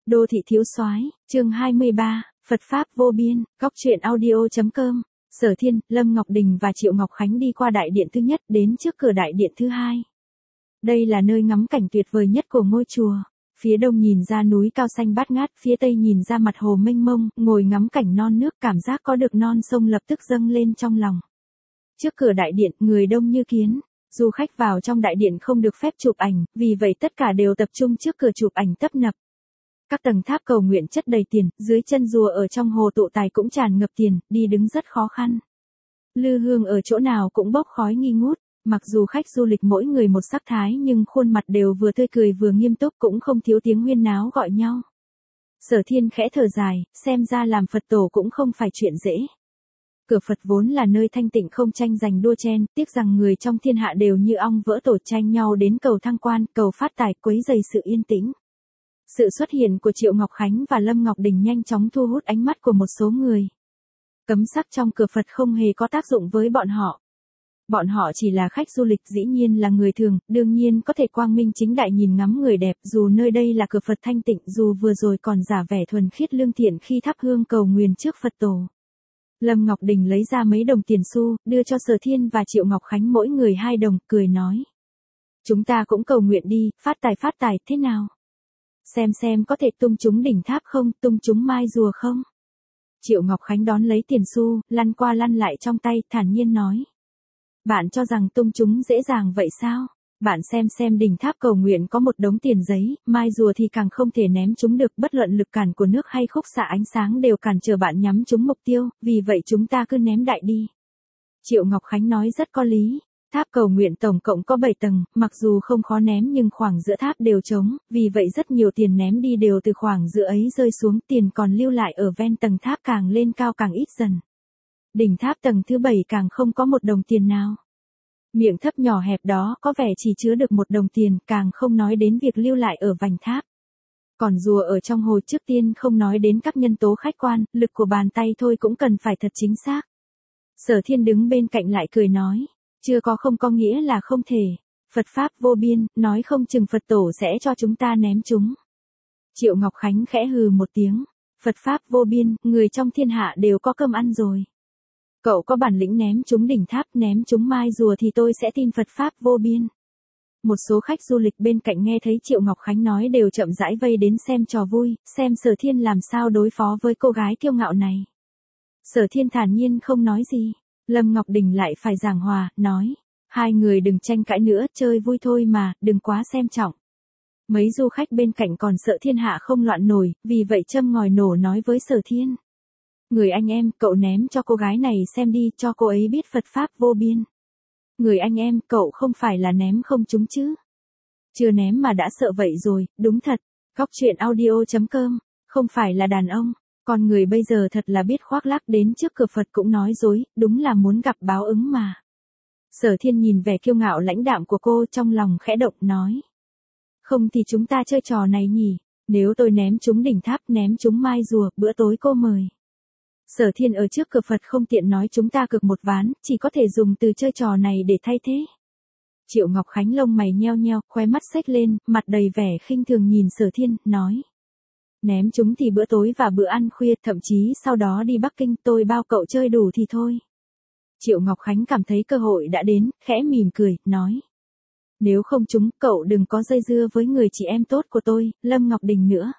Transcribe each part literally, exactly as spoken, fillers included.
Đô thị thiếu soái, chương hai mươi ba, Phật Pháp vô biên, góc truyện audio.com. Sở Thiên, Lâm Ngọc Đình và Triệu Ngọc Khánh đi qua đại điện thứ nhất đến trước cửa đại điện thứ hai. Đây là nơi ngắm cảnh tuyệt vời nhất của ngôi chùa. Phía đông nhìn ra núi cao xanh bát ngát, phía tây nhìn ra mặt hồ mênh mông, ngồi ngắm cảnh non nước cảm giác có được non sông lập tức dâng lên trong lòng. Trước cửa đại điện, người đông như kiến. Du khách vào trong đại điện không được phép chụp ảnh, vì vậy tất cả đều tập trung trước cửa chụp ảnh tấp nập. Các tầng tháp cầu nguyện chất đầy tiền, dưới chân rùa ở trong hồ tụ tài cũng tràn ngập tiền, đi đứng rất khó khăn. Lư hương ở chỗ nào cũng bốc khói nghi ngút, mặc dù khách du lịch mỗi người một sắc thái nhưng khuôn mặt đều vừa tươi cười vừa nghiêm túc, cũng không thiếu tiếng huyên náo gọi nhau. Sở Thiên khẽ thở dài, xem ra làm Phật tổ cũng không phải chuyện dễ. Cửa Phật vốn là nơi thanh tịnh không tranh giành đua chen, tiếc rằng người trong thiên hạ đều như ong vỡ tổ tranh nhau đến cầu thăng quan, cầu phát tài, quấy rầy sự yên tĩnh. Sự xuất hiện của Triệu Ngọc Khánh và Lâm Ngọc Đình nhanh chóng thu hút ánh mắt của một số người. Cấm sắc trong cửa Phật không hề có tác dụng với bọn họ. Bọn họ chỉ là khách du lịch, dĩ nhiên là người thường, đương nhiên có thể quang minh chính đại nhìn ngắm người đẹp, dù nơi đây là cửa Phật thanh tịnh, dù vừa rồi còn giả vẻ thuần khiết lương thiện khi thắp hương cầu nguyền trước Phật tổ. Lâm Ngọc Đình lấy ra mấy đồng tiền xu, đưa cho Sở Thiên và Triệu Ngọc Khánh mỗi người hai đồng, cười nói. Chúng ta cũng cầu nguyện đi, phát tài phát tài, thế nào? Xem xem có thể tung chúng đỉnh tháp không, tung chúng mai rùa không? Triệu Ngọc Khánh đón lấy tiền xu, lăn qua lăn lại trong tay, thản nhiên nói. Bạn cho rằng tung chúng dễ dàng vậy sao? Bạn xem xem đỉnh tháp cầu nguyện có một đống tiền giấy, mai rùa thì càng không thể ném chúng được, bất luận lực cản của nước hay khúc xạ ánh sáng đều cản trở bạn nhắm chúng mục tiêu, vì vậy chúng ta cứ ném đại đi. Triệu Ngọc Khánh nói rất có lý. Tháp cầu nguyện tổng cộng có bảy tầng, mặc dù không khó ném nhưng khoảng giữa tháp đều trống, vì vậy rất nhiều tiền ném đi đều từ khoảng giữa ấy rơi xuống, tiền còn lưu lại ở ven tầng tháp càng lên cao càng ít dần. Đỉnh tháp tầng thứ bảy càng không có một đồng tiền nào. Miệng thấp nhỏ hẹp đó có vẻ chỉ chứa được một đồng tiền, càng không nói đến việc lưu lại ở vành tháp. Còn rùa ở trong hồ trước tiên không nói đến các nhân tố khách quan, lực của bàn tay thôi cũng cần phải thật chính xác. Sở Thiên đứng bên cạnh lại cười nói. Chưa có không có nghĩa là không thể. Phật Pháp vô biên, nói không chừng Phật tổ sẽ cho chúng ta ném chúng. Triệu Ngọc Khánh khẽ hừ một tiếng. Phật Pháp vô biên, người trong thiên hạ đều có cơm ăn rồi. Cậu có bản lĩnh ném chúng đỉnh tháp, ném chúng mai rùa thì tôi sẽ tin Phật Pháp vô biên. Một số khách du lịch bên cạnh nghe thấy Triệu Ngọc Khánh nói đều chậm rãi vây đến xem trò vui, xem Sở Thiên làm sao đối phó với cô gái kiêu ngạo này. Sở Thiên thản nhiên không nói gì. Lâm Ngọc Đình lại phải giảng hòa, nói. Hai người đừng tranh cãi nữa, chơi vui thôi mà, đừng quá xem trọng. Mấy du khách bên cạnh còn sợ thiên hạ không loạn nổi, vì vậy châm ngòi nổ nói với Sở Thiên. Người anh em, cậu ném cho cô gái này xem đi, cho cô ấy biết Phật Pháp vô biên. Người anh em, cậu không phải là ném không chúng chứ. Chưa ném mà đã sợ vậy rồi, đúng thật. Góc truyện audio.com, không phải là đàn ông. Con người bây giờ thật là biết khoác lác, đến trước cửa Phật cũng nói dối, đúng là muốn gặp báo ứng mà. Sở Thiên nhìn vẻ kiêu ngạo lãnh đạm của cô, trong lòng khẽ động nói. Không thì chúng ta chơi trò này nhỉ, nếu tôi ném chúng đỉnh tháp, ném chúng mai rùa, bữa tối cô mời. Sở Thiên ở trước cửa Phật không tiện nói chúng ta cược một ván, chỉ có thể dùng từ chơi trò này để thay thế. Triệu Ngọc Khánh lông mày nheo nheo, khóe mắt xếch lên, mặt đầy vẻ khinh thường nhìn Sở Thiên, nói. Ném chúng thì bữa tối và bữa ăn khuya, thậm chí sau đó đi Bắc Kinh, tôi bao cậu chơi đủ thì thôi. Triệu Ngọc Khánh cảm thấy cơ hội đã đến, khẽ mỉm cười, nói. Nếu không chúng, cậu đừng có dây dưa với người chị em tốt của tôi, Lâm Ngọc Đình nữa.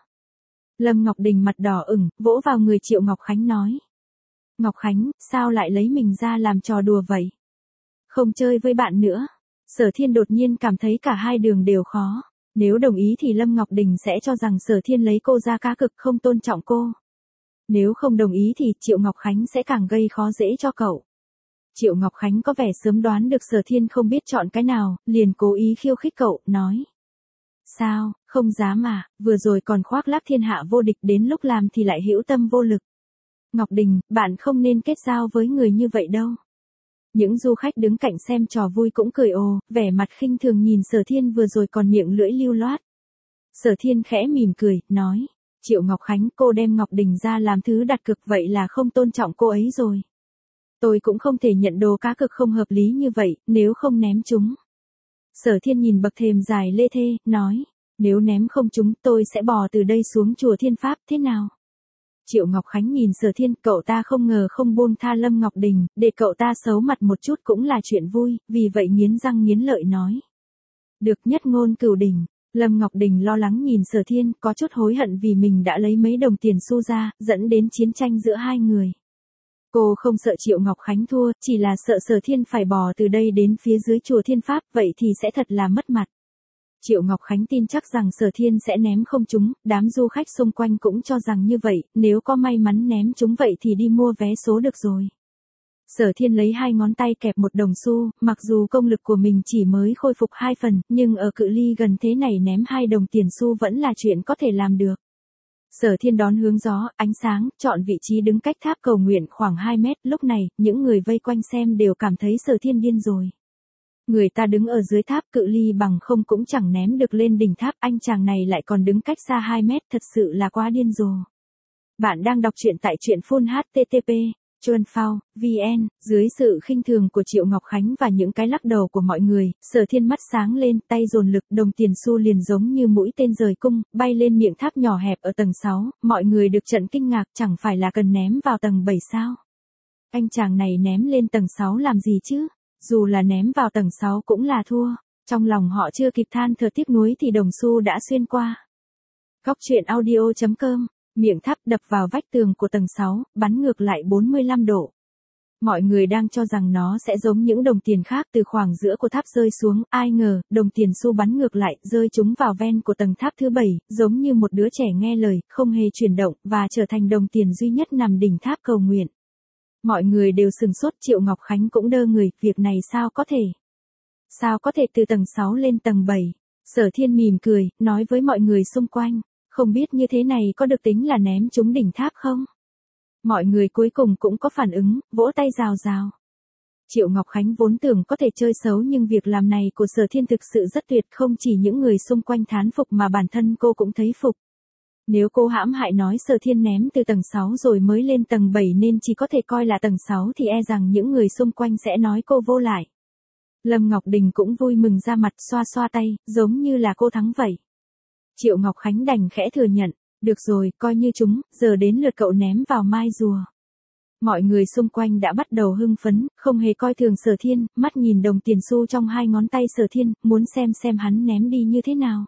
Lâm Ngọc Đình mặt đỏ ửng, vỗ vào người Triệu Ngọc Khánh nói. Ngọc Khánh, sao lại lấy mình ra làm trò đùa vậy? Không chơi với bạn nữa. Sở Thiên đột nhiên cảm thấy cả hai đường đều khó. Nếu đồng ý thì Lâm Ngọc Đình sẽ cho rằng Sở Thiên lấy cô ra cá cược, không tôn trọng cô. Nếu không đồng ý thì Triệu Ngọc Khánh sẽ càng gây khó dễ cho cậu. Triệu Ngọc Khánh có vẻ sớm đoán được Sở Thiên không biết chọn cái nào, liền cố ý khiêu khích cậu, nói. Sao, không dám à, vừa rồi còn khoác lác thiên hạ vô địch, đến lúc làm thì lại hữu tâm vô lực. Ngọc Đình, bạn không nên kết giao với người như vậy đâu. Những du khách đứng cạnh xem trò vui cũng cười ồ, vẻ mặt khinh thường nhìn Sở Thiên vừa rồi còn miệng lưỡi lưu loát. Sở Thiên khẽ mỉm cười, nói. Triệu Ngọc Khánh, cô đem Ngọc Đình ra làm thứ đặt cược, vậy là không tôn trọng cô ấy rồi. Tôi cũng không thể nhận đồ cá cược không hợp lý như vậy, nếu không ném chúng. Sở Thiên nhìn bậc thềm dài lê thê, nói. Nếu ném không trúng tôi sẽ bò từ đây xuống chùa Thiên Pháp, thế nào? Triệu Ngọc Khánh nhìn Sở Thiên, cậu ta không ngờ không buông tha Lâm Ngọc Đình, để cậu ta xấu mặt một chút cũng là chuyện vui, vì vậy nghiến răng nghiến lợi nói. Được, nhất ngôn cửu đỉnh. Lâm Ngọc Đình lo lắng nhìn Sở Thiên, có chút hối hận vì mình đã lấy mấy đồng tiền xu ra, dẫn đến chiến tranh giữa hai người. Cô không sợ Triệu Ngọc Khánh thua, chỉ là sợ Sở Thiên phải bò từ đây đến phía dưới chùa Thiên Pháp, vậy thì sẽ thật là mất mặt. Triệu Ngọc Khánh tin chắc rằng Sở Thiên sẽ ném không trúng, đám du khách xung quanh cũng cho rằng như vậy, nếu có may mắn ném trúng vậy thì đi mua vé số được rồi. Sở Thiên lấy hai ngón tay kẹp một đồng xu, mặc dù công lực của mình chỉ mới khôi phục hai phần, nhưng ở cự ly gần thế này ném hai đồng tiền xu vẫn là chuyện có thể làm được. Sở Thiên đón hướng gió, ánh sáng, chọn vị trí đứng cách tháp cầu nguyện khoảng hai mét, lúc này, những người vây quanh xem đều cảm thấy Sở Thiên điên rồi. Người ta đứng ở dưới tháp cự ly bằng không cũng chẳng ném được lên đỉnh tháp, anh chàng này lại còn đứng cách xa hai mét, thật sự là quá điên rồ. Bạn đang đọc truyện tại truyện phun hát tê tê pê. Chuan Phao, vê en, dưới sự khinh thường của Triệu Ngọc Khánh và những cái lắc đầu của mọi người, Sở Thiên mắt sáng lên, tay dồn lực, đồng tiền xu liền giống như mũi tên rời cung, bay lên miệng tháp nhỏ hẹp ở tầng sáu, mọi người được trận kinh ngạc, chẳng phải là cần ném vào tầng bảy sao? Anh chàng này ném lên tầng sáu làm gì chứ? Dù là ném vào tầng sáu cũng là thua. Trong lòng họ chưa kịp than thở tiếc nuối thì đồng xu đã xuyên qua. Góc truyện audio chấm com. Miệng tháp đập vào vách tường của tầng sáu, bắn ngược lại bốn mươi lăm độ. Mọi người đang cho rằng nó sẽ giống những đồng tiền khác từ khoảng giữa của tháp rơi xuống, ai ngờ, đồng tiền xu bắn ngược lại, rơi trúng vào ven của tầng tháp thứ bảy, giống như một đứa trẻ nghe lời, không hề chuyển động, và trở thành đồng tiền duy nhất nằm đỉnh tháp cầu nguyện. Mọi người đều sừng sốt, Triệu Ngọc Khánh cũng đơ người, việc này sao có thể? Sao có thể từ tầng sáu lên tầng bảy? Sở Thiên mỉm cười, nói với mọi người xung quanh. Không biết như thế này có được tính là ném trúng đỉnh tháp không? Mọi người cuối cùng cũng có phản ứng, vỗ tay rào rào. Triệu Ngọc Khánh vốn tưởng có thể chơi xấu nhưng việc làm này của Sở Thiên thực sự rất tuyệt, không chỉ những người xung quanh thán phục mà bản thân cô cũng thấy phục. Nếu cô hãm hại nói Sở Thiên ném từ tầng sáu rồi mới lên tầng bảy nên chỉ có thể coi là tầng sáu thì e rằng những người xung quanh sẽ nói cô vô lại. Lâm Ngọc Đình cũng vui mừng ra mặt, xoa xoa tay, giống như là cô thắng vậy. Triệu Ngọc Khánh đành khẽ thừa nhận, được rồi, coi như chúng, giờ đến lượt cậu ném vào mai rùa. Mọi người xung quanh đã bắt đầu hưng phấn, không hề coi thường Sở Thiên, mắt nhìn đồng tiền xu trong hai ngón tay Sở Thiên, muốn xem xem hắn ném đi như thế nào.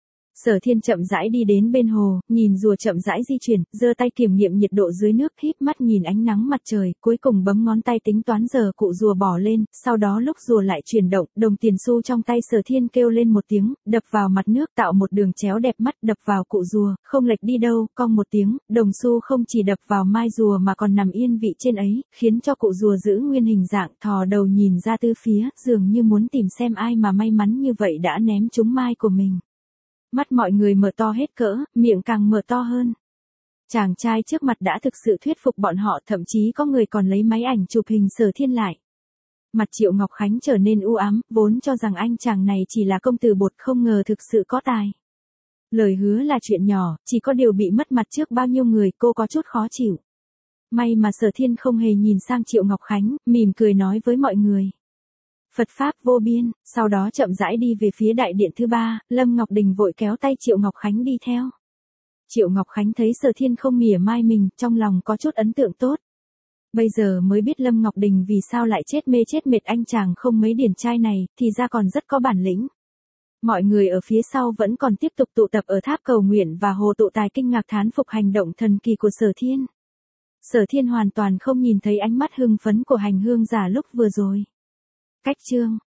Sở Thiên chậm rãi đi đến bên hồ, nhìn rùa chậm rãi di chuyển, giơ tay kiểm nghiệm nhiệt độ dưới nước, híp mắt nhìn ánh nắng mặt trời, cuối cùng bấm ngón tay tính toán giờ cụ rùa bỏ lên, sau đó lúc rùa lại chuyển động, đồng tiền xu trong tay Sở Thiên kêu lên một tiếng, đập vào mặt nước tạo một đường chéo đẹp mắt, đập vào cụ rùa, không lệch đi đâu, cong một tiếng, đồng xu không chỉ đập vào mai rùa mà còn nằm yên vị trên ấy, khiến cho cụ rùa giữ nguyên hình dạng, thò đầu nhìn ra tư phía, dường như muốn tìm xem ai mà may mắn như vậy đã ném trúng mai của mình. Mắt mọi người mở to hết cỡ, miệng càng mở to hơn. Chàng trai trước mặt đã thực sự thuyết phục bọn họ, thậm chí có người còn lấy máy ảnh chụp hình Sở Thiên lại. Mặt Triệu Ngọc Khánh trở nên u ám, vốn cho rằng anh chàng này chỉ là công tử bột, không ngờ thực sự có tài. Lời hứa là chuyện nhỏ, chỉ có điều bị mất mặt trước bao nhiêu người, cô có chút khó chịu. May mà Sở Thiên không hề nhìn sang Triệu Ngọc Khánh, mỉm cười nói với mọi người. Phật Pháp vô biên, sau đó chậm rãi đi về phía đại điện thứ ba, Lâm Ngọc Đình vội kéo tay Triệu Ngọc Khánh đi theo. Triệu Ngọc Khánh thấy Sở Thiên không mỉa mai mình, trong lòng có chút ấn tượng tốt. Bây giờ mới biết Lâm Ngọc Đình vì sao lại chết mê chết mệt anh chàng không mấy điển trai này, thì ra còn rất có bản lĩnh. Mọi người ở phía sau vẫn còn tiếp tục tụ tập ở tháp cầu nguyện và hồ tụ tài kinh ngạc thán phục hành động thần kỳ của Sở Thiên. Sở Thiên hoàn toàn không nhìn thấy ánh mắt hưng phấn của hành hương giả lúc vừa rồi. Cách chương